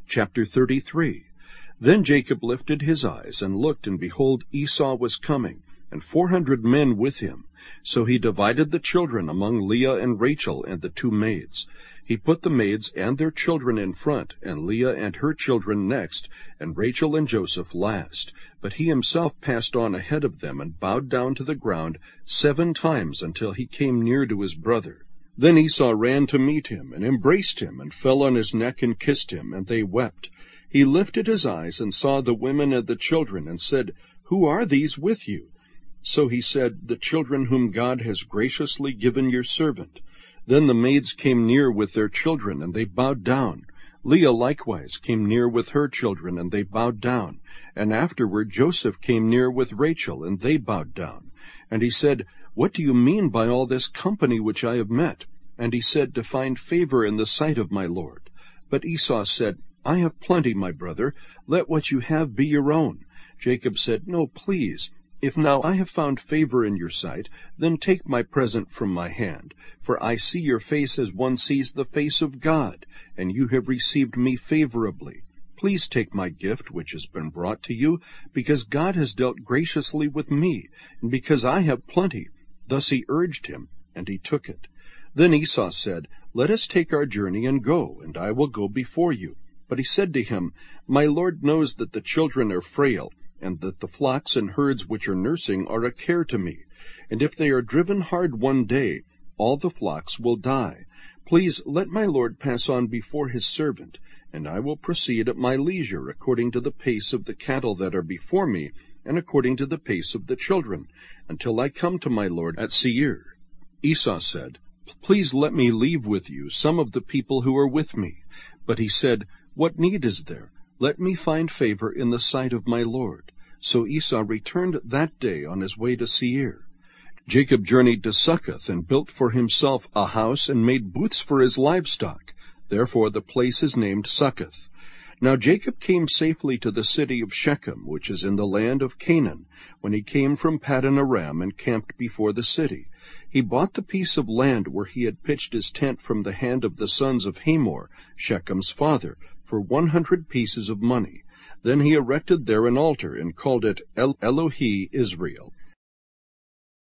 Chapter 33. Then Jacob lifted his eyes and looked, and behold, Esau was coming, and 400 men with him. So he divided the children among Leah and Rachel and the 2 maids. He put the maids and their children in front, and Leah and her children next, and Rachel and Joseph last. But he himself passed on ahead of them, and bowed down to the ground 7 times until he came near to his brother. Then Esau ran to meet him, and embraced him, and fell on his neck and kissed him, and they wept. He lifted his eyes and saw the women and the children, and said, Who are these with you? So he said, The children whom God has graciously given your servant. Then the maids came near with their children, and they bowed down. Leah likewise came near with her children, and they bowed down. And afterward Joseph came near with Rachel, and they bowed down. And he said, What do you mean by all this company which I have met? And he said, To find favor in the sight of my lord. But Esau said, I have plenty, my brother. Let what you have be your own. Jacob said, No, please. If now I have found favor in your sight, then take my present from my hand. For I see your face as one sees the face of God, and you have received me favorably. Please take my gift which has been brought to you, because God has dealt graciously with me, and because I have plenty. Thus he urged him, and he took it. Then Esau said, Let us take our journey and go, and I will go before you. But he said to him, My lord knows that the children are frail, and that the flocks and herds which are nursing are a care to me. And if they are driven hard one day, all the flocks will die. Please let my lord pass on before his servant, and I will proceed at my leisure, according to the pace of the cattle that are before me, and according to the pace of the children, until I come to my lord at Seir. Esau said, Please let me leave with you some of the people who are with me. But he said, What need is there? Let me find favor in the sight of my lord. So Esau returned that day on his way to Seir. Jacob journeyed to Succoth, and built for himself a house, and made booths for his livestock. Therefore the place is named Succoth. Now Jacob came safely to the city of Shechem, which is in the land of Canaan, when he came from Paddan Aram, and camped before the city. He bought the piece of land where he had pitched his tent from the hand of the sons of Hamor, Shechem's father, for 100 pieces of money. Then he erected there an altar, and called it Elohe Israel.